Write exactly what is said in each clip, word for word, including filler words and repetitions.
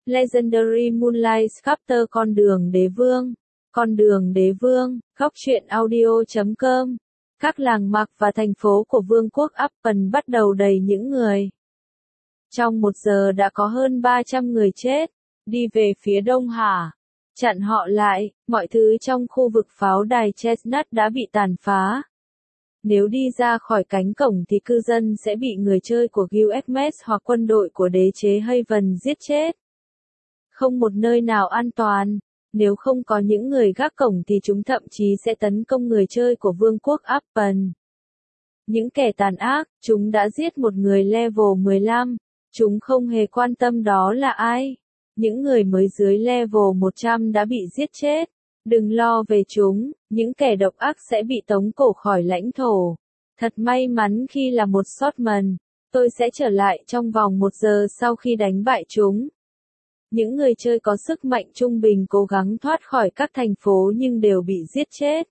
Legendary Moonlight Chapter Con đường đế vương. Con đường đế vương, góc truyện audio chấm com. Các làng mạc và thành phố của vương quốc Appen bắt đầu đầy những người. Trong một giờ đã có hơn ba trăm người chết, đi về phía đông hả? Chặn họ lại, mọi thứ trong khu vực pháo đài Chestnut đã bị tàn phá. Nếu đi ra khỏi cánh cổng thì cư dân sẽ bị người chơi của Guild Xmas hoặc quân đội của đế chế Haven giết chết. Không một nơi nào an toàn. Nếu không có những người gác cổng thì chúng thậm chí sẽ tấn công người chơi của vương quốc Appen. Những kẻ tàn ác, chúng đã giết một người level mười lăm. Chúng không hề quan tâm đó là ai. Những người mới dưới level một trăm đã bị giết chết. Đừng lo về chúng, những kẻ độc ác sẽ bị tống cổ khỏi lãnh thổ. Thật may mắn khi là một swordsman. Tôi sẽ trở lại trong vòng một giờ sau khi đánh bại chúng. Những người chơi có sức mạnh trung bình cố gắng thoát khỏi các thành phố nhưng đều bị giết chết.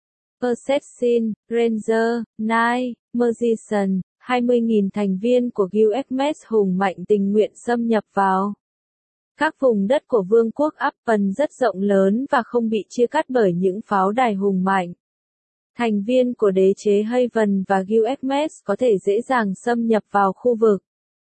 Assassin, Ranger, Knight, Magician, hai mươi nghìn thành viên của Guild Xmas hùng mạnh tình nguyện xâm nhập vào. Các vùng đất của vương quốc Appen rất rộng lớn và không bị chia cắt bởi những pháo đài hùng mạnh. Thành viên của đế chế Haven và Guild Xmas có thể dễ dàng xâm nhập vào khu vực.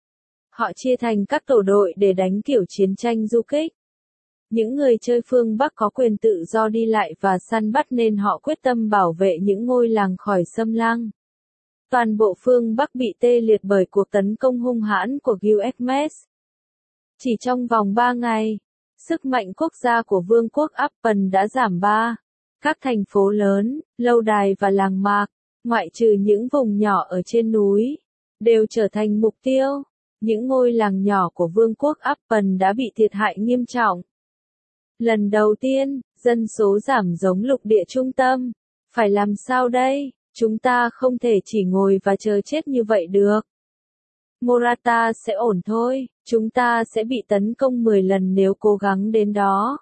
Họ chia thành các tổ đội để đánh kiểu chiến tranh du kích. Những người chơi phương Bắc có quyền tự do đi lại và săn bắt nên họ quyết tâm bảo vệ những ngôi làng khỏi xâm lăng. Toàn bộ phương Bắc bị tê liệt bởi cuộc tấn công hung hãn của Guild Xmas. Chỉ trong vòng ba ngày, sức mạnh quốc gia của vương quốc Appen đã giảm ba. Các thành phố lớn, lâu đài và làng mạc, ngoại trừ những vùng nhỏ ở trên núi, đều trở thành mục tiêu. Những ngôi làng nhỏ của vương quốc Appen đã bị thiệt hại nghiêm trọng. Lần đầu tiên, dân số giảm giống lục địa trung tâm. Phải làm sao đây? Chúng ta không thể chỉ ngồi và chờ chết như vậy được. Morata sẽ ổn thôi, chúng ta sẽ bị tấn công mười lần nếu cố gắng đến đó.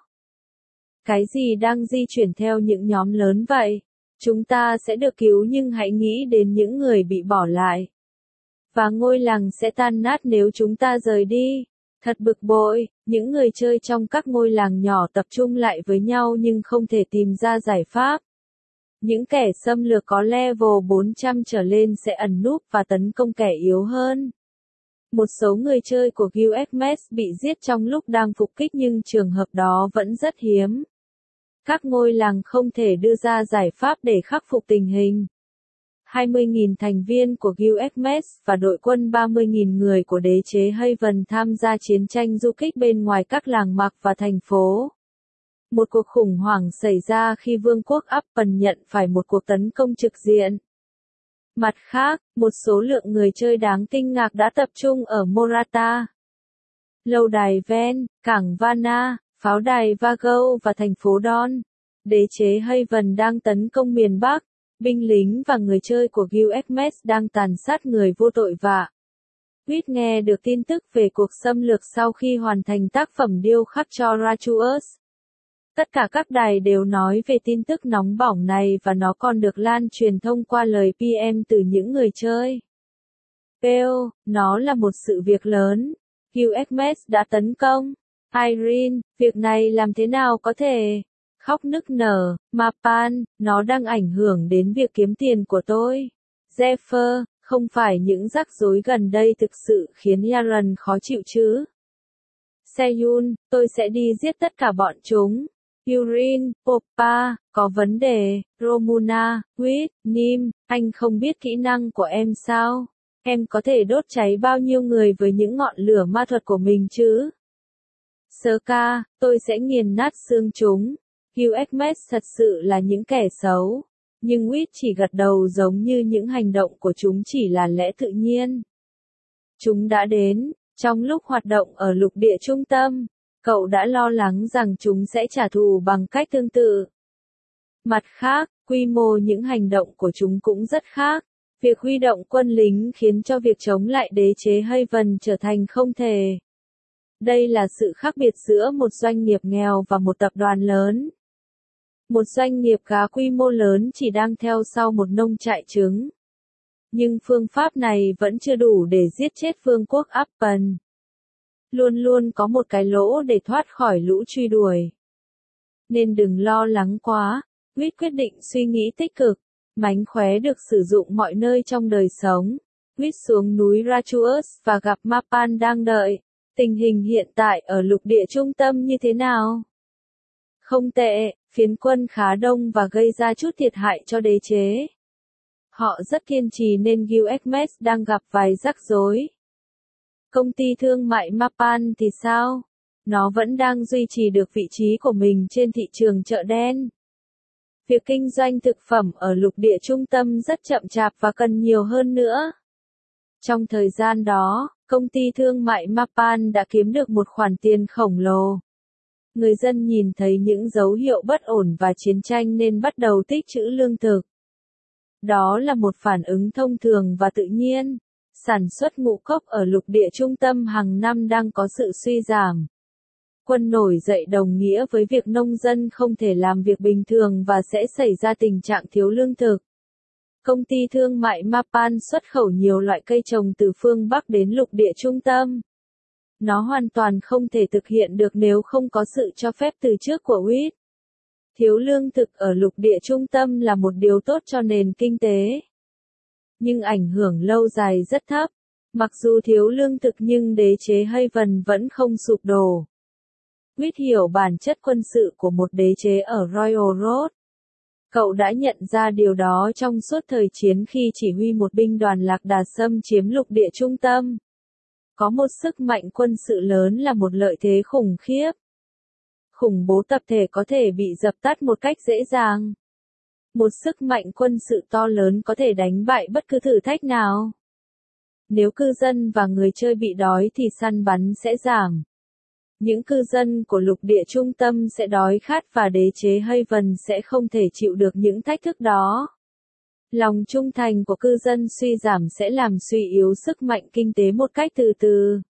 Cái gì đang di chuyển theo những nhóm lớn vậy? Chúng ta sẽ được cứu nhưng hãy nghĩ đến những người bị bỏ lại. Và ngôi làng sẽ tan nát nếu chúng ta rời đi. Thật bực bội, những người chơi trong các ngôi làng nhỏ tập trung lại với nhau nhưng không thể tìm ra giải pháp. Những kẻ xâm lược có level bốn trăm trở lên sẽ ẩn núp và tấn công kẻ yếu hơn. Một số người chơi của Guild Xmas bị giết trong lúc đang phục kích nhưng trường hợp đó vẫn rất hiếm. Các ngôi làng không thể đưa ra giải pháp để khắc phục tình hình. hai mươi nghìn thành viên của Guild Xmas và đội quân ba mươi nghìn người của đế chế Haven tham gia chiến tranh du kích bên ngoài các làng mạc và thành phố. Một cuộc khủng hoảng xảy ra khi vương quốc Appen nhận phải một cuộc tấn công trực diện. Mặt khác, một số lượng người chơi đáng kinh ngạc đã tập trung ở Morata, lâu đài Ven, cảng Vanna, pháo đài Vago và thành phố Don. Đế chế Haven đang tấn công miền Bắc. Binh lính và người chơi của Guild Xmas đang tàn sát người vô tội vạ. Huyết nghe được tin tức về cuộc xâm lược sau khi hoàn thành tác phẩm điêu khắc cho Ratuus. Tất cả các đài đều nói về tin tức nóng bỏng này và nó còn được lan truyền thông qua lời pê em từ những người chơi. Peo, nó là một sự việc lớn. Guild Xmas đã tấn công. Irene, việc này làm thế nào có thể? Khóc nức nở, Mapan, nó đang ảnh hưởng đến việc kiếm tiền của tôi. Zephyr, không phải những rắc rối gần đây thực sự khiến Yaren khó chịu chứ. Seyun, tôi sẽ đi giết tất cả bọn chúng. Yurin, Popa, có vấn đề. Romuna, Quýt, Nim, anh không biết kỹ năng của em sao? Em có thể đốt cháy bao nhiêu người với những ngọn lửa ma thuật của mình chứ? Serka, tôi sẽ nghiền nát xương chúng. Guild Xmas thật sự là những kẻ xấu, nhưng Wit chỉ gật đầu giống như những hành động của chúng chỉ là lẽ tự nhiên. Chúng đã đến, trong lúc hoạt động ở lục địa trung tâm, cậu đã lo lắng rằng chúng sẽ trả thù bằng cách tương tự. Mặt khác, quy mô những hành động của chúng cũng rất khác. Việc huy động quân lính khiến cho việc chống lại đế chế Haven trở thành không thể. Đây là sự khác biệt giữa một doanh nghiệp nghèo và một tập đoàn lớn. Một doanh nghiệp khá quy mô lớn chỉ đang theo sau một nông trại trứng. Nhưng phương pháp này vẫn chưa đủ để giết chết vương quốc Appen. Luôn luôn có một cái lỗ để thoát khỏi lũ truy đuổi. Nên đừng lo lắng quá, Quýt quyết định suy nghĩ tích cực. Mánh khóe được sử dụng mọi nơi trong đời sống. Quýt xuống núi Rachuus và gặp Mapan đang đợi. Tình hình hiện tại ở lục địa trung tâm như thế nào? Không tệ, phiến quân khá đông và gây ra chút thiệt hại cho đế chế. Họ rất kiên trì nên Gilgamesh đang gặp vài rắc rối. Công ty thương mại Mapan thì sao? Nó vẫn đang duy trì được vị trí của mình trên thị trường chợ đen. Việc kinh doanh thực phẩm ở lục địa trung tâm rất chậm chạp và cần nhiều hơn nữa. Trong thời gian đó, công ty thương mại Mapan đã kiếm được một khoản tiền khổng lồ. Người dân nhìn thấy những dấu hiệu bất ổn và chiến tranh nên bắt đầu tích trữ lương thực. Đó là một phản ứng thông thường và tự nhiên. Sản xuất ngũ cốc ở lục địa trung tâm hàng năm đang có sự suy giảm. Quân nổi dậy đồng nghĩa với việc nông dân không thể làm việc bình thường và sẽ xảy ra tình trạng thiếu lương thực. Công ty thương mại Mapan xuất khẩu nhiều loại cây trồng từ phương Bắc đến lục địa trung tâm. Nó hoàn toàn không thể thực hiện được nếu không có sự cho phép từ trước của Quýt. Thiếu lương thực ở lục địa trung tâm là một điều tốt cho nền kinh tế. Nhưng ảnh hưởng lâu dài rất thấp. Mặc dù thiếu lương thực nhưng đế chế Haven vẫn không sụp đổ. Quýt hiểu bản chất quân sự của một đế chế ở Royal Road. Cậu đã nhận ra điều đó trong suốt thời chiến khi chỉ huy một binh đoàn lạc đà xâm chiếm lục địa trung tâm. Có một sức mạnh quân sự lớn là một lợi thế khủng khiếp. Khủng bố tập thể có thể bị dập tắt một cách dễ dàng. Một sức mạnh quân sự to lớn có thể đánh bại bất cứ thử thách nào. Nếu cư dân và người chơi bị đói thì săn bắn sẽ giảm. Những cư dân của lục địa trung tâm sẽ đói khát và đế chế Haven sẽ không thể chịu được những thách thức đó. Lòng trung thành của cư dân suy giảm sẽ làm suy yếu sức mạnh kinh tế một cách từ từ.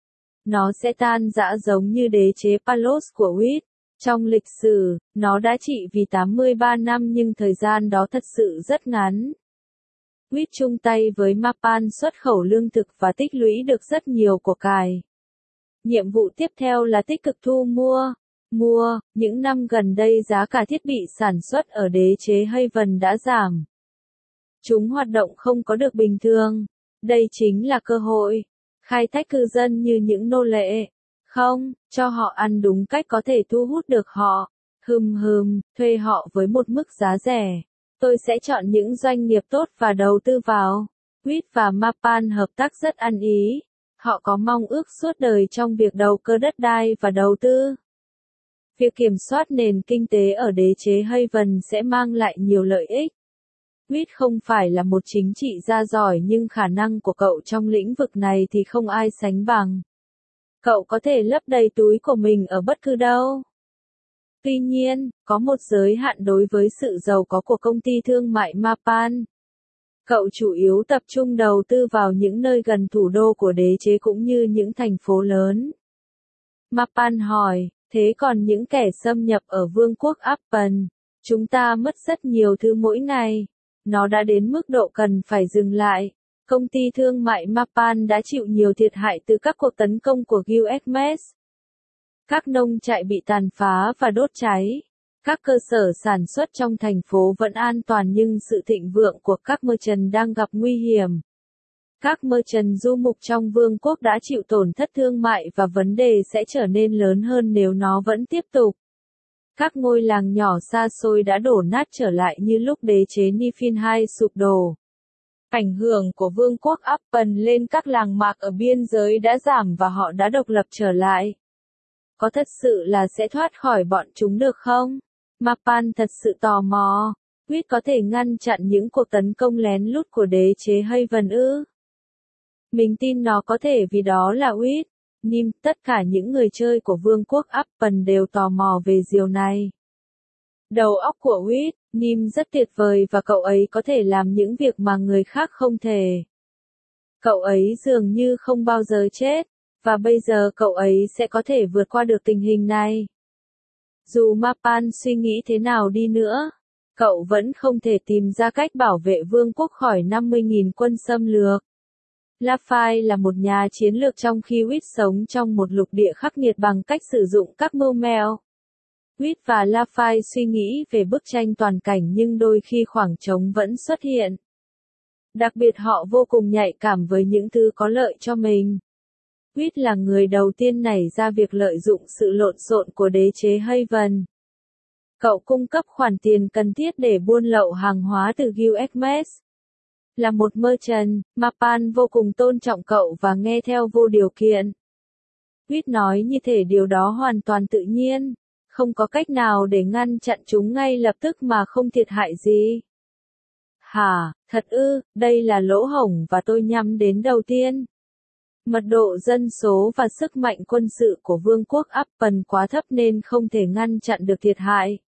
Nó sẽ tan rã giống như đế chế Palos của Quýt. Trong lịch sử, nó đã trị vì tám mươi ba năm nhưng thời gian đó thật sự rất ngắn. Quýt chung tay với Mapan xuất khẩu lương thực và tích lũy được rất nhiều của cải. Nhiệm vụ tiếp theo là tích cực thu mua. Mua, những năm gần đây giá cả thiết bị sản xuất ở đế chế Haven đã giảm. Chúng hoạt động không có được bình thường. Đây chính là cơ hội. Khai thác cư dân như những nô lệ. Không, cho họ ăn đúng cách có thể thu hút được họ. Hừm hừm, thuê họ với một mức giá rẻ. Tôi sẽ chọn những doanh nghiệp tốt và đầu tư vào. Quýt và Mapan hợp tác rất ăn ý. Họ có mong ước suốt đời trong việc đầu cơ đất đai và đầu tư. Việc kiểm soát nền kinh tế ở đế chế Haven sẽ mang lại nhiều lợi ích. Quýt không phải là một chính trị gia giỏi nhưng khả năng của cậu trong lĩnh vực này thì không ai sánh bằng. Cậu có thể lấp đầy túi của mình ở bất cứ đâu. Tuy nhiên, có một giới hạn đối với sự giàu có của công ty thương mại Mapan. Cậu chủ yếu tập trung đầu tư vào những nơi gần thủ đô của đế chế cũng như những thành phố lớn. Mapan hỏi, thế còn những kẻ xâm nhập ở vương quốc Appen, chúng ta mất rất nhiều thứ mỗi ngày. Nó đã đến mức độ cần phải dừng lại. Công ty thương mại Mapan đã chịu nhiều thiệt hại từ các cuộc tấn công của Gilgamesh. Các nông trại bị tàn phá và đốt cháy. Các cơ sở sản xuất trong thành phố vẫn an toàn nhưng sự thịnh vượng của các merchant đang gặp nguy hiểm. Các merchant du mục trong vương quốc đã chịu tổn thất thương mại và vấn đề sẽ trở nên lớn hơn nếu nó vẫn tiếp tục. Các ngôi làng nhỏ xa xôi đã đổ nát trở lại như lúc đế chế Niflheim sụp đổ. Ảnh hưởng của vương quốc Appen lên các làng mạc ở biên giới đã giảm và họ đã độc lập trở lại. Có thật sự là sẽ thoát khỏi bọn chúng được không? Mapan thật sự tò mò. Quýt có thể ngăn chặn những cuộc tấn công lén lút của đế chế Haven ư? Mình tin nó có thể vì đó là Quýt. Nim, tất cả những người chơi của vương quốc Appen đều tò mò về điều này. Đầu óc của Quýt, Nim rất tuyệt vời và cậu ấy có thể làm những việc mà người khác không thể. Cậu ấy dường như không bao giờ chết, và bây giờ cậu ấy sẽ có thể vượt qua được tình hình này. Dù Mapan suy nghĩ thế nào đi nữa, cậu vẫn không thể tìm ra cách bảo vệ vương quốc khỏi năm mươi nghìn quân xâm lược. Laphai là một nhà chiến lược trong khi Witt sống trong một lục địa khắc nghiệt bằng cách sử dụng các mưu mẹo. Witt và Laphai suy nghĩ về bức tranh toàn cảnh nhưng đôi khi khoảng trống vẫn xuất hiện. Đặc biệt họ vô cùng nhạy cảm với những thứ có lợi cho mình. Witt là người đầu tiên nảy ra việc lợi dụng sự lộn xộn của đế chế Haven. Cậu cung cấp khoản tiền cần thiết để buôn lậu hàng hóa từ Gilgamesh. Là một merchant, Mapan vô cùng tôn trọng cậu và nghe theo vô điều kiện. Witt nói như thể điều đó hoàn toàn tự nhiên, không có cách nào để ngăn chặn chúng ngay lập tức mà không thiệt hại gì. Hả, thật ư, đây là lỗ hổng và tôi nhắm đến đầu tiên. Mật độ dân số và sức mạnh quân sự của vương quốc Appen quá thấp nên không thể ngăn chặn được thiệt hại.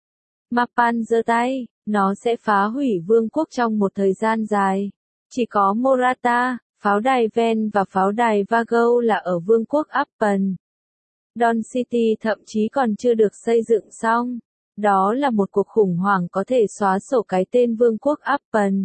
Mapan giơ tay, nó sẽ phá hủy vương quốc trong một thời gian dài. Chỉ có Morata, pháo đài Ven và pháo đài Vago là ở vương quốc Appen. Don City thậm chí còn chưa được xây dựng xong. Đó là một cuộc khủng hoảng có thể xóa sổ cái tên vương quốc Appen.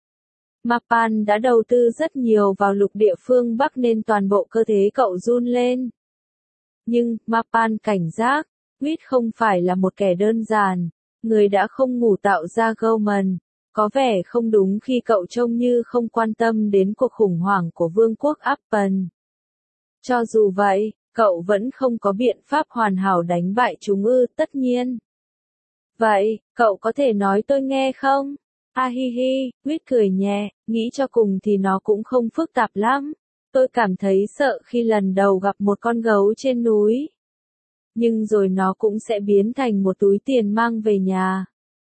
Mapan đã đầu tư rất nhiều vào lục địa phương Bắc nên toàn bộ cơ thể cậu run lên. Nhưng, Mapan cảnh giác, Witt không phải là một kẻ đơn giản. Người đã không ngủ tạo ra Goldman. Có vẻ không đúng khi cậu trông như không quan tâm đến cuộc khủng hoảng của vương quốc Appen. Cho dù vậy, cậu vẫn không có biện pháp hoàn hảo đánh bại chúng ư, tất nhiên. Vậy, cậu có thể nói tôi nghe không? A hi hi, Witt cười nhẹ, nghĩ cho cùng thì nó cũng không phức tạp lắm. Tôi cảm thấy sợ khi lần đầu gặp một con gấu trên núi. Nhưng rồi nó cũng sẽ biến thành một túi tiền mang về nhà.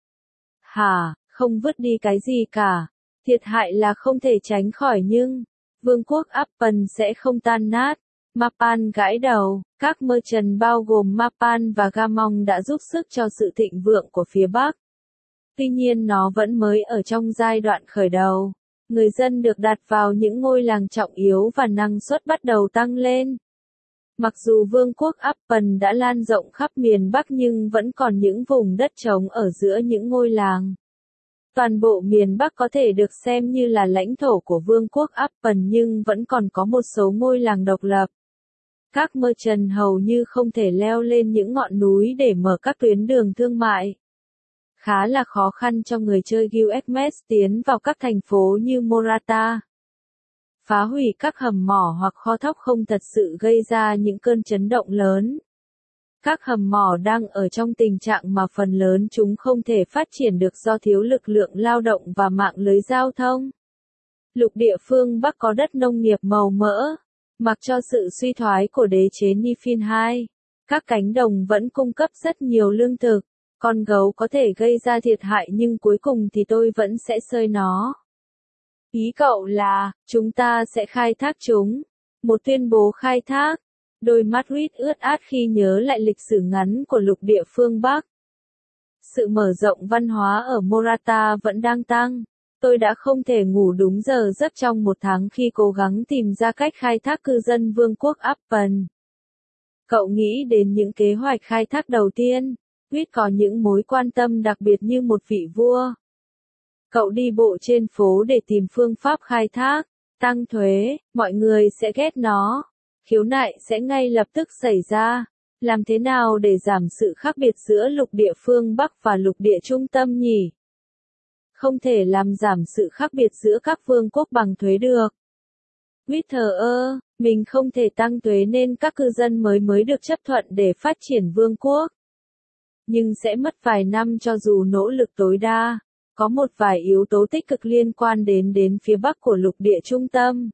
Hả, không vứt đi cái gì cả. Thiệt hại là không thể tránh khỏi nhưng, vương quốc Appen sẽ không tan nát. Mapan gãi đầu, các merchant bao gồm Mapan và Gamong đã giúp sức cho sự thịnh vượng của phía Bắc. Tuy nhiên nó vẫn mới ở trong giai đoạn khởi đầu. Người dân được đặt vào những ngôi làng trọng yếu và năng suất bắt đầu tăng lên. Mặc dù vương quốc Appen đã lan rộng khắp miền Bắc nhưng vẫn còn những vùng đất trống ở giữa những ngôi làng. Toàn bộ miền Bắc có thể được xem như là lãnh thổ của vương quốc Appen nhưng vẫn còn có một số ngôi làng độc lập. Các merchant hầu như không thể leo lên những ngọn núi để mở các tuyến đường thương mại. Khá là khó khăn cho người chơi Gilgamesh tiến vào các thành phố như Morata. Phá hủy các hầm mỏ hoặc kho thóc không thật sự gây ra những cơn chấn động lớn. Các hầm mỏ đang ở trong tình trạng mà phần lớn chúng không thể phát triển được do thiếu lực lượng lao động và mạng lưới giao thông. Lục địa phương Bắc có đất nông nghiệp màu mỡ. Mặc cho sự suy thoái của đế chế Nifin hai, các cánh đồng vẫn cung cấp rất nhiều lương thực. Con gấu có thể gây ra thiệt hại nhưng cuối cùng thì tôi vẫn sẽ xơi nó. Ý cậu là, chúng ta sẽ khai thác chúng. Một tuyên bố khai thác. Đôi mắt Witt ướt át khi nhớ lại lịch sử ngắn của lục địa phương Bắc. Sự mở rộng văn hóa ở Morata vẫn đang tăng. Tôi đã không thể ngủ đúng giờ giấc trong một tháng khi cố gắng tìm ra cách khai thác cư dân vương quốc Appen. Cậu nghĩ đến những kế hoạch khai thác đầu tiên. Witt có những mối quan tâm đặc biệt như một vị vua. Cậu đi bộ trên phố để tìm phương pháp khai thác, tăng thuế, mọi người sẽ ghét nó. Khiếu nại sẽ ngay lập tức xảy ra. Làm thế nào để giảm sự khác biệt giữa lục địa phương Bắc và lục địa trung tâm nhỉ? Không thể làm giảm sự khác biệt giữa các vương quốc bằng thuế được. Witt thờ ơ, mình không thể tăng thuế nên các cư dân mới mới được chấp thuận để phát triển vương quốc. Nhưng sẽ mất vài năm cho dù nỗ lực tối đa. Có một vài yếu tố tích cực liên quan đến đến phía Bắc của lục địa trung tâm.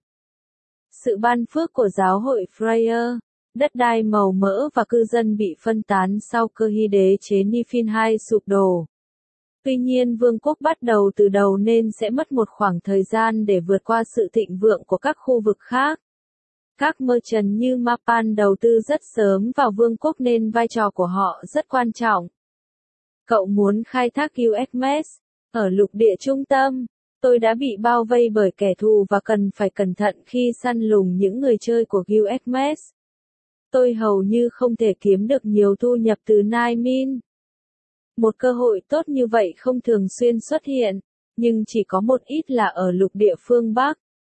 Sự ban phước của giáo hội Freya, đất đai màu mỡ và cư dân bị phân tán sau cơ hy đế chế Nifin hai sụp đổ. Tuy nhiên vương quốc bắt đầu từ đầu nên sẽ mất một khoảng thời gian để vượt qua sự thịnh vượng của các khu vực khác. Các merchant như Mapan đầu tư rất sớm vào vương quốc nên vai trò của họ rất quan trọng. Cậu muốn khai thác Gilgamesh ở lục địa trung tâm. Tôi đã bị bao vây bởi kẻ thù và cần phải cẩn thận khi săn lùng những người chơi của Gilgamesh. Tôi hầu như không thể kiếm được nhiều thu nhập từ Naimin. Một cơ hội tốt như vậy không thường xuyên xuất hiện, nhưng chỉ có một ít là ở lục địa phương Bắc.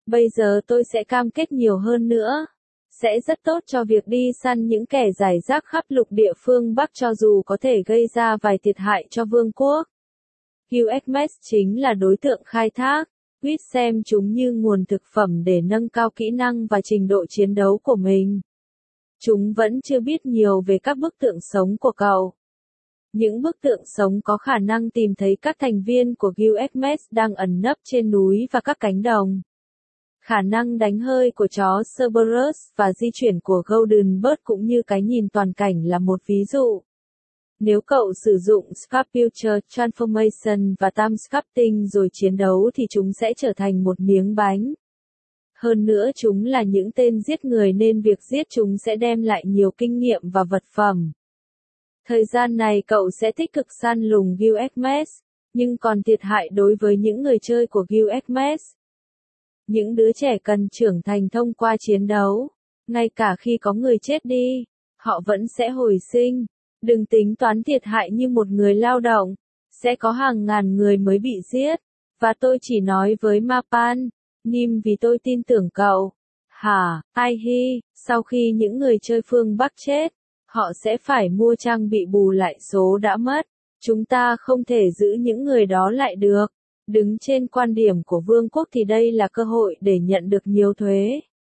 Bây giờ tôi sẽ cam kết nhiều hơn nữa. Sẽ rất tốt cho việc đi săn những kẻ rải rác khắp lục địa phương Bắc cho dù có thể gây ra vài thiệt hại cho vương quốc. u ét em ét chính là đối tượng khai thác. Quýt xem chúng như nguồn thực phẩm để nâng cao kỹ năng và trình độ chiến đấu của mình. Chúng vẫn chưa biết nhiều về các bức tượng sống của cậu. Những bức tượng sống có khả năng tìm thấy các thành viên của u ét em ét đang ẩn nấp trên núi và các cánh đồng. Khả năng đánh hơi của chó Cerberus và di chuyển của Golden Bird cũng như cái nhìn toàn cảnh là một ví dụ. Nếu cậu sử dụng Sculpture Transformation và Time Sculpting rồi chiến đấu thì chúng sẽ trở thành một miếng bánh. Hơn nữa chúng là những tên giết người nên việc giết chúng sẽ đem lại nhiều kinh nghiệm và vật phẩm. Thời gian này cậu sẽ tích cực săn lùng u ét em ét, nhưng còn thiệt hại đối với những người chơi của u ét em ét. Những đứa trẻ cần trưởng thành thông qua chiến đấu. Ngay cả khi có người chết đi, họ vẫn sẽ hồi sinh. Đừng tính toán thiệt hại như một người lao động. Sẽ có hàng ngàn người mới bị giết. Và tôi chỉ nói với Mapan, Nim vì tôi tin tưởng cậu. Hả, ai hi, sau khi những người chơi phương Bắc chết, họ sẽ phải mua trang bị bù lại số đã mất. Chúng ta không thể giữ những người đó lại được. Đứng trên quan điểm của vương quốc thì đây là cơ hội để nhận được nhiều thuế.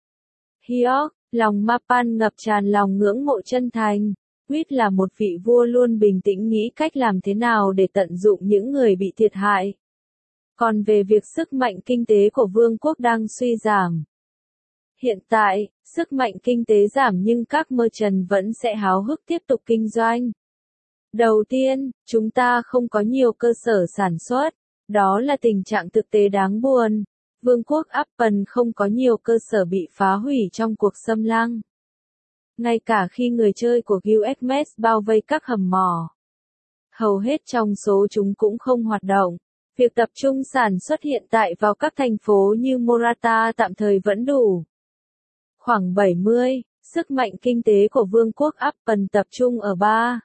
Hyok, lòng Mapan ngập tràn lòng ngưỡng mộ chân thành. Quýt là một vị vua luôn bình tĩnh nghĩ cách làm thế nào để tận dụng những người bị thiệt hại. Còn về việc sức mạnh kinh tế của vương quốc đang suy giảm. Hiện tại, sức mạnh kinh tế giảm nhưng các merchant vẫn sẽ háo hức tiếp tục kinh doanh. Đầu tiên, chúng ta không có nhiều cơ sở sản xuất. Đó là tình trạng thực tế đáng buồn. Vương quốc Appen không có nhiều cơ sở bị phá hủy trong cuộc xâm lăng. Ngay cả khi người chơi của u ét em ét bao vây các hầm mỏ. Hầu hết trong số chúng cũng không hoạt động. Việc tập trung sản xuất hiện tại vào các thành phố như Morata tạm thời vẫn đủ. Khoảng bảy mươi, sức mạnh kinh tế của Vương quốc Appen tập trung ở ba.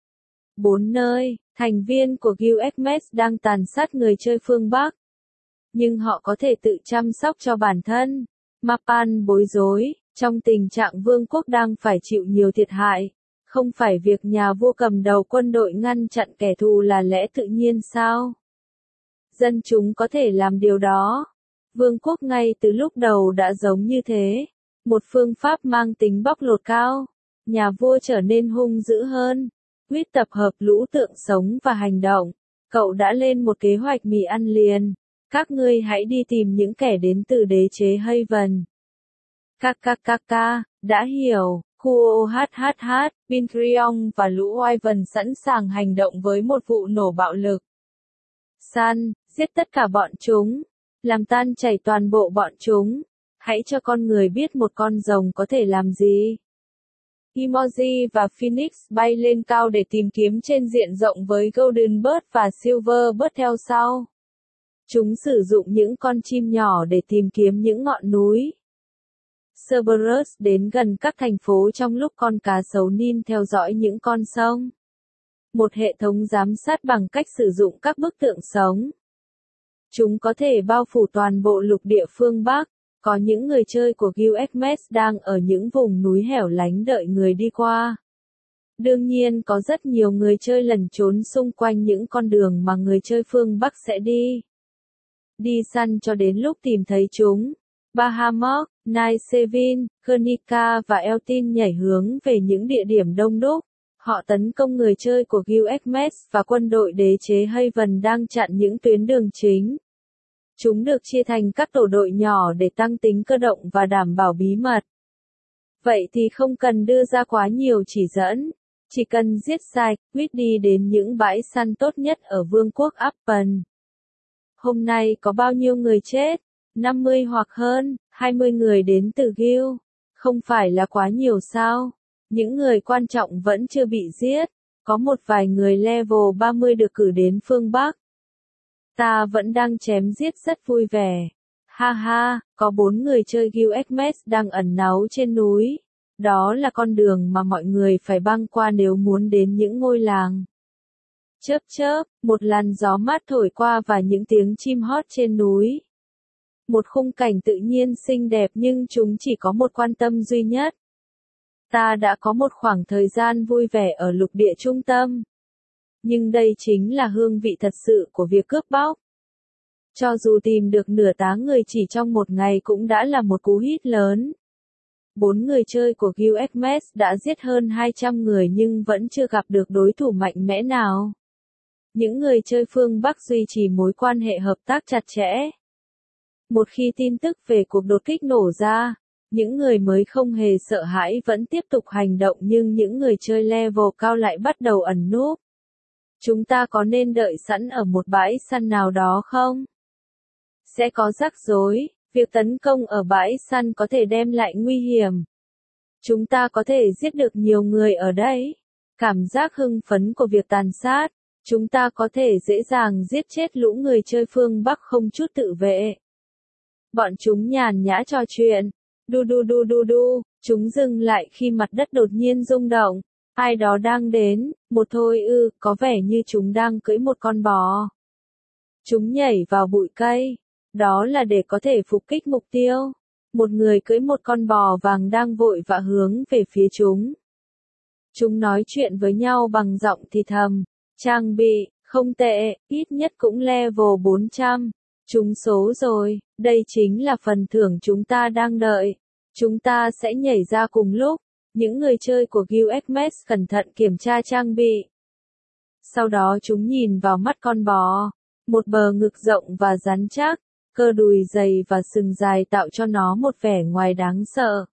bốn nơi, thành viên của u ét em ét đang tàn sát người chơi phương Bắc. Nhưng họ có thể tự chăm sóc cho bản thân. Mapan bối rối, trong tình trạng vương quốc đang phải chịu nhiều thiệt hại. Không phải việc nhà vua cầm đầu quân đội ngăn chặn kẻ thù là lẽ tự nhiên sao? Dân chúng có thể làm điều đó. Vương quốc ngay từ lúc đầu đã giống như thế. Một phương pháp mang tính bóc lột cao. Nhà vua trở nên hung dữ hơn. Quýt tập hợp lũ tượng sống và hành động. Cậu đã lên một kế hoạch mì ăn liền. Các ngươi hãy đi tìm những kẻ đến từ đế chế Haven. Kkk, đã hiểu. Kuo hhh, Pinkriong và lũ Wyvern sẵn sàng hành động với một vụ nổ bạo lực. Săn, giết tất cả bọn chúng. Làm tan chảy toàn bộ bọn chúng. Hãy cho con người biết một con rồng có thể làm gì. Emoji và Phoenix bay lên cao để tìm kiếm trên diện rộng với Golden Bird và Silver Bird theo sau. Chúng sử dụng những con chim nhỏ để tìm kiếm những ngọn núi. Cerberus đến gần các thành phố trong lúc con cá sấu Nin theo dõi những con sông. Một hệ thống giám sát bằng cách sử dụng các bức tượng sống. Chúng có thể bao phủ toàn bộ lục địa phương Bắc. Có những người chơi của u ét em ét đang ở những vùng núi hẻo lánh đợi người đi qua. Đương nhiên có rất nhiều người chơi lẩn trốn xung quanh những con đường mà người chơi phương Bắc sẽ đi. Đi săn cho đến lúc tìm thấy chúng. Bahamut, Nightshade, Guernica và Eltin nhảy hướng về những địa điểm đông đúc. Họ tấn công người chơi của u ét em ét và quân đội đế chế Haven đang chặn những tuyến đường chính. Chúng được chia thành các tổ đội nhỏ để tăng tính cơ động và đảm bảo bí mật. Vậy thì không cần đưa ra quá nhiều chỉ dẫn. Chỉ cần giết sạch, Quýt đi đến những bãi săn tốt nhất ở Vương quốc Appen. Hôm nay có bao nhiêu người chết? năm mươi hoặc hơn, hai mươi người đến từ Guild. Không phải là quá nhiều sao? Những người quan trọng vẫn chưa bị giết. Có một vài người level ba mươi được cử đến phương Bắc. Ta vẫn đang chém giết rất vui vẻ. Ha ha, có bốn người chơi u ét em ét đang ẩn náu trên núi. Đó là con đường mà mọi người phải băng qua nếu muốn đến những ngôi làng. Chớp chớp, một làn gió mát thổi qua và những tiếng chim hót trên núi. Một khung cảnh tự nhiên xinh đẹp nhưng chúng chỉ có một quan tâm duy nhất. Ta đã có một khoảng thời gian vui vẻ ở lục địa trung tâm. Nhưng đây chính là hương vị thật sự của việc cướp bóc. Cho dù tìm được nửa tá người chỉ trong một ngày cũng đã là một cú hit lớn. Bốn người chơi của Gilgamesh đã giết hơn hai trăm người nhưng vẫn chưa gặp được đối thủ mạnh mẽ nào. Những người chơi phương Bắc duy trì mối quan hệ hợp tác chặt chẽ. Một khi tin tức về cuộc đột kích nổ ra, những người mới không hề sợ hãi vẫn tiếp tục hành động nhưng những người chơi level cao lại bắt đầu ẩn núp. Chúng ta có nên đợi sẵn ở một bãi săn nào đó không? Sẽ có rắc rối, việc tấn công ở bãi săn có thể đem lại nguy hiểm. Chúng ta có thể giết được nhiều người ở đây. Cảm giác hưng phấn của việc tàn sát, chúng ta có thể dễ dàng giết chết lũ người chơi phương Bắc không chút tự vệ. Bọn chúng nhàn nhã trò chuyện, đu đu đu đu đu, chúng dừng lại khi mặt đất đột nhiên rung động. Ai đó đang đến, một thôi ư, có vẻ như chúng đang cưỡi một con bò. Chúng nhảy vào bụi cây, đó là để có thể phục kích mục tiêu. Một người cưỡi một con bò vàng đang vội vã hướng về phía chúng. Chúng nói chuyện với nhau bằng giọng thì thầm, trang bị, không tệ, ít nhất cũng level bốn trăm. Chúng số rồi, đây chính là phần thưởng chúng ta đang đợi. Chúng ta sẽ nhảy ra cùng lúc. Những người chơi của Gilgamesh cẩn thận kiểm tra trang bị. Sau đó chúng nhìn vào mắt con bò. Một bờ ngực rộng và rắn chắc, cơ đùi dày và sừng dài tạo cho nó một vẻ ngoài đáng sợ.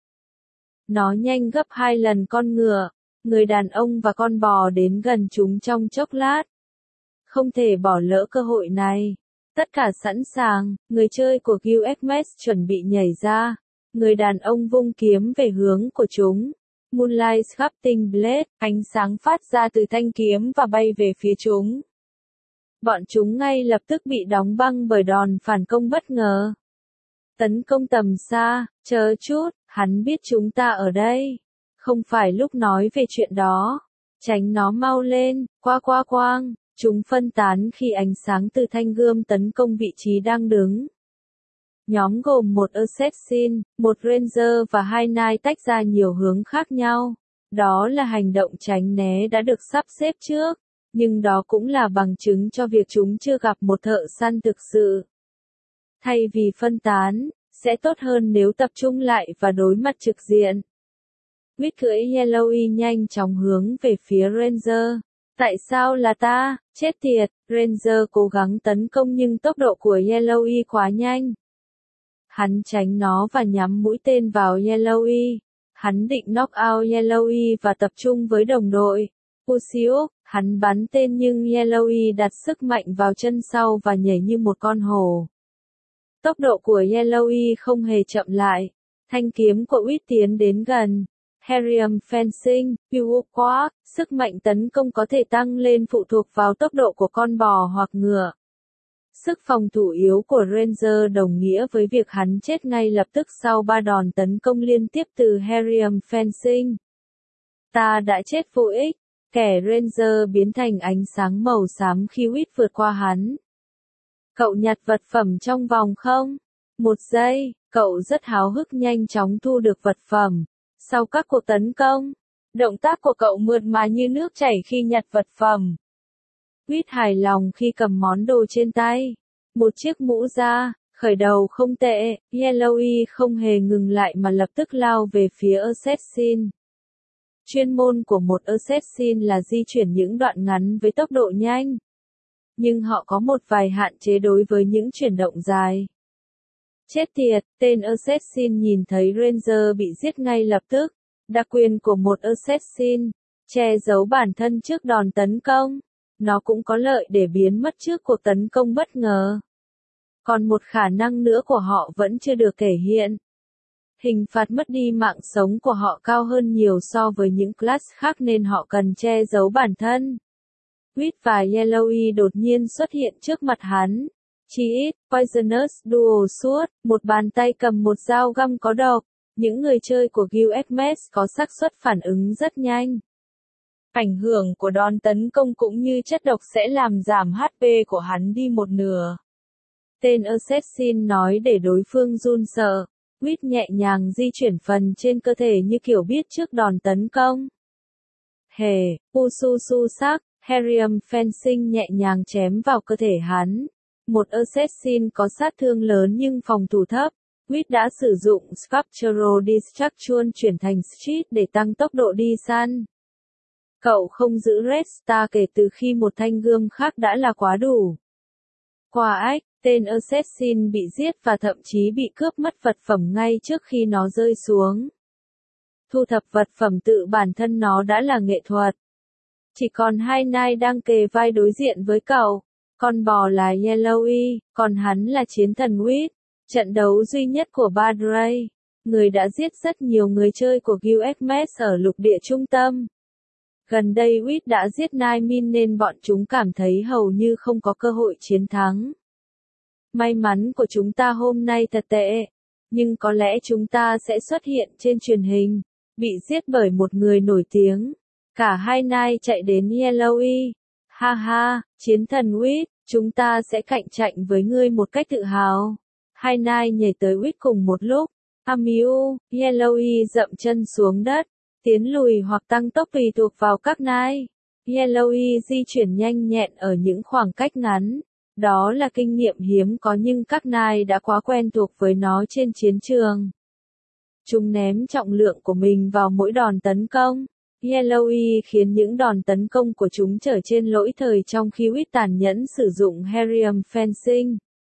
Nó nhanh gấp hai lần con ngựa. Người đàn ông và con bò đến gần chúng trong chốc lát. Không thể bỏ lỡ cơ hội này. Tất cả sẵn sàng, người chơi của Gilgamesh chuẩn bị nhảy ra. Người đàn ông vung kiếm về hướng của chúng. Moonlight Sculpting Blade, ánh sáng phát ra từ thanh kiếm và bay về phía chúng. Bọn chúng ngay lập tức bị đóng băng bởi đòn phản công bất ngờ. Tấn công tầm xa, chờ chút, hắn biết chúng ta ở đây. Không phải lúc nói về chuyện đó. Tránh nó mau lên, qua qua quang. Chúng phân tán khi ánh sáng từ thanh gươm tấn công vị trí đang đứng. Nhóm gồm một assassin, một ranger và hai knight tách ra nhiều hướng khác nhau. Đó là hành động tránh né đã được sắp xếp trước, nhưng đó cũng là bằng chứng cho việc chúng chưa gặp một thợ săn thực sự. Thay vì phân tán, sẽ tốt hơn nếu tập trung lại và đối mặt trực diện. Quýt cưỡi Yellowy nhanh chóng hướng về phía ranger. Tại sao là ta? Chết tiệt, ranger cố gắng tấn công nhưng tốc độ của Yellowy quá nhanh. Hắn tránh nó và nhắm mũi tên vào Yellowy. Hắn định knock out Yellowy và tập trung với đồng đội. Usiok, hắn bắn tên nhưng Yellowy đặt sức mạnh vào chân sau và nhảy như một con hổ. Tốc độ của Yellowy không hề chậm lại. Thanh kiếm của Uýt tiến đến gần. Herium Fencing, Pure sức mạnh tấn công có thể tăng lên phụ thuộc vào tốc độ của con bò hoặc ngựa. Sức phòng thủ yếu của Ranger đồng nghĩa với việc hắn chết ngay lập tức sau ba đòn tấn công liên tiếp từ Herium Fencing. Ta đã chết vô ích, kẻ Ranger biến thành ánh sáng màu xám khi Uýt vượt qua hắn. Cậu nhặt vật phẩm trong vòng không? Một giây, cậu rất háo hức nhanh chóng thu được vật phẩm. Sau các cuộc tấn công, động tác của cậu mượt mà như nước chảy khi nhặt vật phẩm. Uýt hài lòng khi cầm món đồ trên tay. Một chiếc mũ da, khởi đầu không tệ, Yellowy không hề ngừng lại mà lập tức lao về phía assassin. Chuyên môn của một assassin là di chuyển những đoạn ngắn với tốc độ nhanh. Nhưng họ có một vài hạn chế đối với những chuyển động dài. Chết tiệt, tên assassin nhìn thấy ranger bị giết ngay lập tức. Đặc quyền của một assassin, che giấu bản thân trước đòn tấn công. Nó cũng có lợi để biến mất trước cuộc tấn công bất ngờ. Còn một khả năng nữa của họ vẫn chưa được thể hiện. Hình phạt mất đi mạng sống của họ cao hơn nhiều so với những class khác nên họ cần che giấu bản thân. Uýt và Yellowy đột nhiên xuất hiện trước mặt hắn. Chỉ ít, Poisonous Dual Sword, một bàn tay cầm một dao găm có độc. Những người chơi của Gilgamesh có xác suất phản ứng rất nhanh. Ảnh hưởng của đòn tấn công cũng như chất độc sẽ làm giảm hát pê của hắn đi một nửa. Tên assassin nói để đối phương run sợ. Wit nhẹ nhàng di chuyển phần trên cơ thể như kiểu biết trước đòn tấn công. Hề, Usu su sắc, Herium Fencing nhẹ nhàng chém vào cơ thể hắn. Một assassin có sát thương lớn nhưng phòng thủ thấp. Wit đã sử dụng Sculptural Destruction chuyển thành Street để tăng tốc độ đi săn. Cậu không giữ Red Star kể từ khi một thanh gươm khác đã là quá đủ. Qua ách, tên assassin bị giết và thậm chí bị cướp mất vật phẩm ngay trước khi nó rơi xuống. Thu thập vật phẩm tự bản thân nó đã là nghệ thuật. Chỉ còn hai nai đang kề vai đối diện với cậu. Con bò là Yellowy, còn hắn là chiến thần Wit. Trận đấu duy nhất của Badray, người đã giết rất nhiều người chơi của Guildmates ở lục địa trung tâm. Gần đây Wit đã giết nai min nên bọn chúng cảm thấy hầu như không có cơ hội chiến thắng. May mắn của chúng ta hôm nay thật tệ, nhưng có lẽ chúng ta sẽ xuất hiện trên truyền hình, bị giết bởi một người nổi tiếng. Cả hai nai chạy đến Yellowy. Ha ha, chiến thần Wit, chúng ta sẽ cạnh tranh với ngươi một cách tự hào. Hai nai nhảy tới Wit cùng một lúc. Amiu, Yellowy dậm chân xuống đất, tiến lùi hoặc tăng tốc tùy thuộc vào các nai. Yellowy di chuyển nhanh nhẹn ở những khoảng cách ngắn. Đó là kinh nghiệm hiếm có nhưng các nai đã quá quen thuộc với nó trên chiến trường. Chúng ném trọng lượng của mình vào mỗi đòn tấn công. Yellowy khiến những đòn tấn công của chúng trở trên lỗi thời trong khi Wit tàn nhẫn sử dụng Herium Fencing.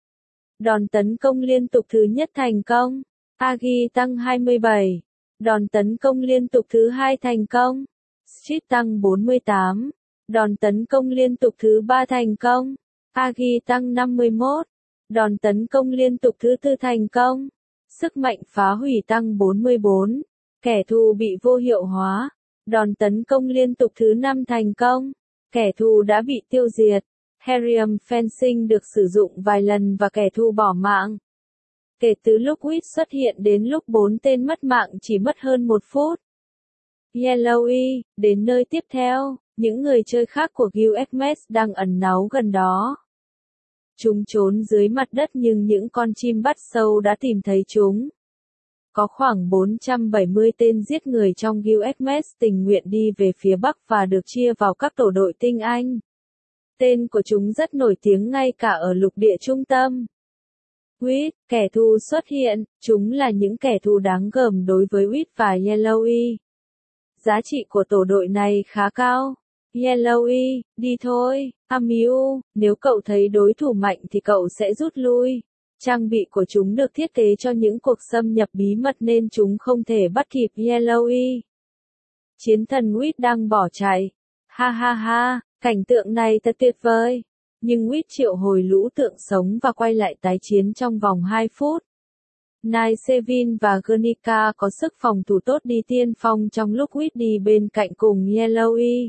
Đòn tấn công liên tục thứ nhất thành công. Agi tăng hai mươi bảy. Đòn tấn công liên tục thứ hai thành công. Street tăng bốn mươi tám. Đòn tấn công liên tục thứ ba thành công. Agi tăng năm mươi mốt. Đòn tấn công liên tục thứ tư thành công. Sức mạnh phá hủy tăng bốn mươi bốn. Kẻ thù bị vô hiệu hóa. Đòn tấn công liên tục thứ năm thành công. Kẻ thù đã bị tiêu diệt. Herium Fencing được sử dụng vài lần và kẻ thù bỏ mạng. Kể từ lúc Wit xuất hiện đến lúc bốn tên mất mạng chỉ mất hơn một phút. Yellowy, đến nơi tiếp theo, những người chơi khác của Guildmates đang ẩn náu gần đó. Chúng trốn dưới mặt đất nhưng những con chim bắt sâu đã tìm thấy chúng. Có khoảng bốn trăm bảy mươi tên giết người trong Guildmates tình nguyện đi về phía Bắc và được chia vào các tổ đội tinh anh. Tên của chúng rất nổi tiếng ngay cả ở lục địa trung tâm. Wit, kẻ thù xuất hiện, chúng là những kẻ thù đáng gờm đối với Wit và Yellowy. Giá trị của tổ đội này khá cao. Yellowy, đi thôi. Amiu, nếu cậu thấy đối thủ mạnh thì cậu sẽ rút lui. Trang bị của chúng được thiết kế cho những cuộc xâm nhập bí mật nên chúng không thể bắt kịp Yellowy. Chiến thần Wit đang bỏ chạy. Ha ha ha, cảnh tượng này thật tuyệt vời. Nhưng Wit triệu hồi lũ tượng sống và quay lại tái chiến trong vòng hai phút. Nai Sevin và Guernica có sức phòng thủ tốt đi tiên phong trong lúc Wit đi bên cạnh cùng Yellowy.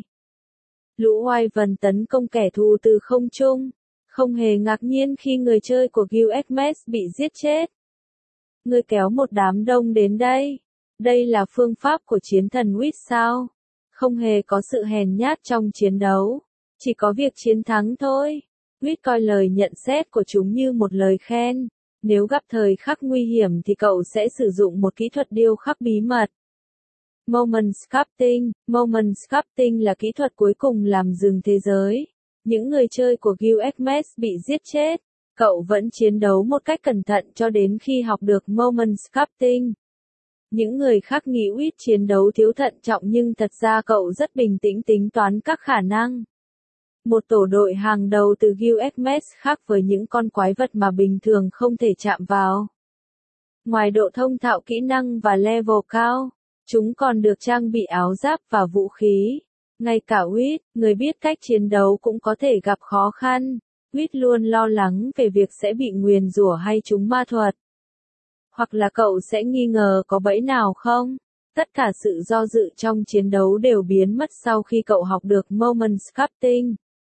Lũ Wyvern tấn công kẻ thù từ không trung. Không hề ngạc nhiên khi người chơi của Guildmates bị giết chết. Ngươi kéo một đám đông đến đây. Đây là phương pháp của chiến thần Wit sao? Không hề có sự hèn nhát trong chiến đấu. Chỉ có việc chiến thắng thôi. Wit coi lời nhận xét của chúng như một lời khen. Nếu gặp thời khắc nguy hiểm thì cậu sẽ sử dụng một kỹ thuật điêu khắc bí mật. Moment Sculpting. Moment Sculpting là kỹ thuật cuối cùng làm dừng thế giới. Những người chơi của Guildmates bị giết chết. Cậu vẫn chiến đấu một cách cẩn thận cho đến khi học được Moment Sculpting. Những người khác nghĩ Wit chiến đấu thiếu thận trọng nhưng thật ra cậu rất bình tĩnh tính toán các khả năng. Một tổ đội hàng đầu từ Guildmates khác với những con quái vật mà bình thường không thể chạm vào. Ngoài độ thông thạo kỹ năng và level cao, chúng còn được trang bị áo giáp và vũ khí. Ngay cả Wit, người biết cách chiến đấu cũng có thể gặp khó khăn. Wit luôn lo lắng về việc sẽ bị nguyền rủa hay trúng ma thuật. Hoặc là cậu sẽ nghi ngờ có bẫy nào không? Tất cả sự do dự trong chiến đấu đều biến mất sau khi cậu học được Moment Sculpting.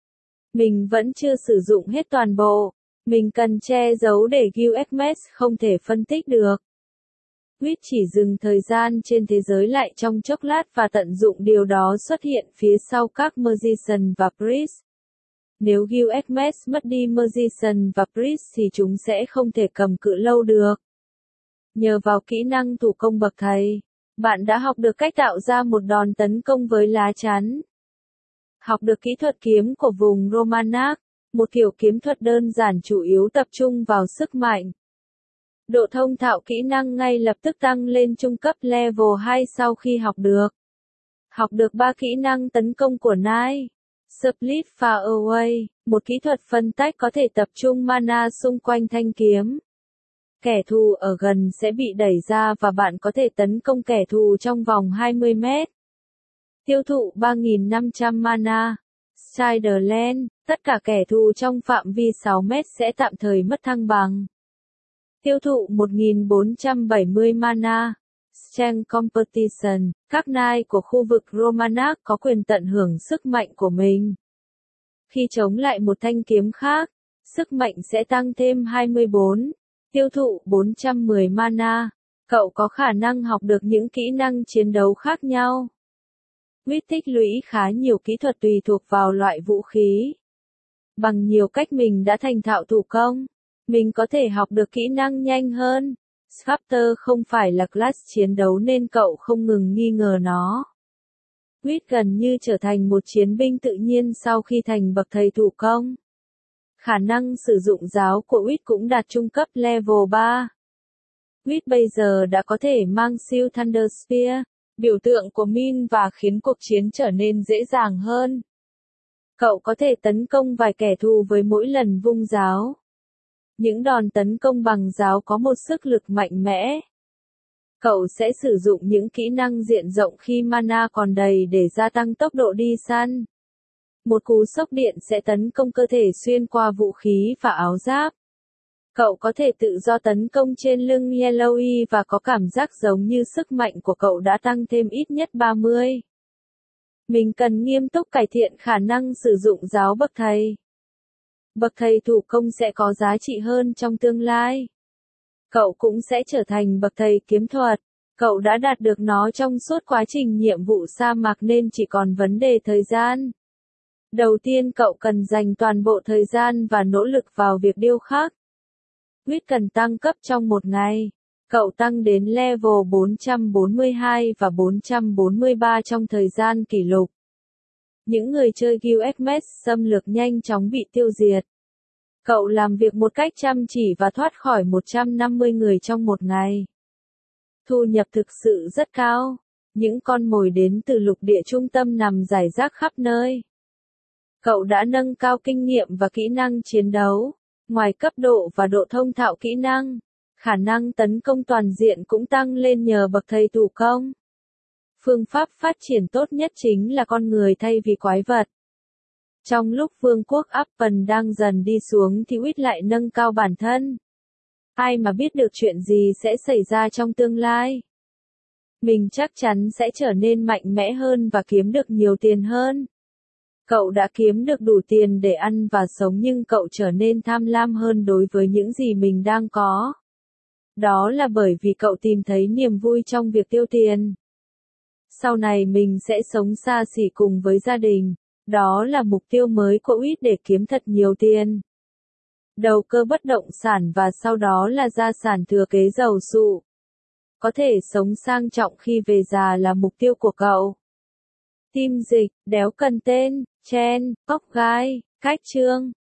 Mình vẫn chưa sử dụng hết toàn bộ. Mình cần che giấu để Guildmates không thể phân tích được. Wit chỉ dừng thời gian trên thế giới lại trong chốc lát và tận dụng điều đó xuất hiện phía sau các Magician và Priest. Nếu Gilgamesh mất đi Magician và Priest thì chúng sẽ không thể cầm cự lâu được. Nhờ vào kỹ năng thủ công bậc thầy, bạn đã học được cách tạo ra một đòn tấn công với lá chắn. Học được kỹ thuật kiếm của vùng Romanach, một kiểu kiếm thuật đơn giản chủ yếu tập trung vào sức mạnh. Độ thông thạo kỹ năng ngay lập tức tăng lên trung cấp level hai sau khi học được. Học được ba kỹ năng tấn công của Knight. Split Far Away, một kỹ thuật phân tách có thể tập trung mana xung quanh thanh kiếm. Kẻ thù ở gần sẽ bị đẩy ra và bạn có thể tấn công kẻ thù trong vòng hai mươi mét. Tiêu thụ ba nghìn năm trăm mana. Striderland, tất cả kẻ thù trong phạm vi sáu mét sẽ tạm thời mất thăng bằng. Tiêu thụ một nghìn bốn trăm bảy mươi mana. Strength Competition, các knight của khu vực Romanach có quyền tận hưởng sức mạnh của mình. Khi chống lại một thanh kiếm khác, sức mạnh sẽ tăng thêm hai mươi bốn. Tiêu thụ bốn trăm mười mana. Cậu có khả năng học được những kỹ năng chiến đấu khác nhau. Quyết tích lũy khá nhiều kỹ thuật tùy thuộc vào loại vũ khí. Bằng nhiều cách mình đã thành thạo thủ công, mình có thể học được kỹ năng nhanh hơn. Sculptor không phải là class chiến đấu nên cậu không ngừng nghi ngờ nó. Quyết gần như trở thành một chiến binh tự nhiên sau khi thành bậc thầy thủ công. Khả năng sử dụng giáo của Quyết cũng đạt trung cấp level ba. Quyết bây giờ đã có thể mang siêu Thunder Spear, biểu tượng của Min và khiến cuộc chiến trở nên dễ dàng hơn. Cậu có thể tấn công vài kẻ thù với mỗi lần vung giáo. Những đòn tấn công bằng giáo có một sức lực mạnh mẽ. Cậu sẽ sử dụng những kỹ năng diện rộng khi mana còn đầy để gia tăng tốc độ đi săn. Một cú sốc điện sẽ tấn công cơ thể xuyên qua vũ khí và áo giáp. Cậu có thể tự do tấn công trên lưng Yellowy và có cảm giác giống như sức mạnh của cậu đã tăng thêm ít nhất ba mươi. Mình cần nghiêm túc cải thiện khả năng sử dụng giáo bậc thầy. Bậc thầy thủ công sẽ có giá trị hơn trong tương lai. Cậu cũng sẽ trở thành bậc thầy kiếm thuật. Cậu đã đạt được nó trong suốt quá trình nhiệm vụ sa mạc nên chỉ còn vấn đề thời gian. Đầu tiên cậu cần dành toàn bộ thời gian và nỗ lực vào việc điêu khắc. Quyết cần tăng cấp trong một ngày. Cậu tăng đến level bốn trăm bốn mươi hai và bốn trăm bốn mươi ba trong thời gian kỷ lục. Những người chơi Gilgamesh xâm lược nhanh chóng bị tiêu diệt. Cậu làm việc một cách chăm chỉ và thoát khỏi một trăm năm mươi người trong một ngày. Thu nhập thực sự rất cao. Những con mồi đến từ lục địa trung tâm nằm rải rác khắp nơi. Cậu đã nâng cao kinh nghiệm và kỹ năng chiến đấu. Ngoài cấp độ và độ thông thạo kỹ năng, khả năng tấn công toàn diện cũng tăng lên nhờ bậc thầy thủ công. Phương pháp phát triển tốt nhất chính là con người thay vì quái vật. Trong lúc vương quốc Appen đang dần đi xuống thì Quyết lại nâng cao bản thân. Ai mà biết được chuyện gì sẽ xảy ra trong tương lai. Mình chắc chắn sẽ trở nên mạnh mẽ hơn và kiếm được nhiều tiền hơn. Cậu đã kiếm được đủ tiền để ăn và sống nhưng cậu trở nên tham lam hơn đối với những gì mình đang có. Đó là bởi vì cậu tìm thấy niềm vui trong việc tiêu tiền. Sau này mình sẽ sống xa xỉ cùng với gia đình. Đó là mục tiêu mới của Quyết để kiếm thật nhiều tiền. Đầu cơ bất động sản và sau đó là gia sản thừa kế giàu sụ. Có thể sống sang trọng khi về già là mục tiêu của cậu. Tim dịch, đéo cần tên, chen, cóc gai, cách chương.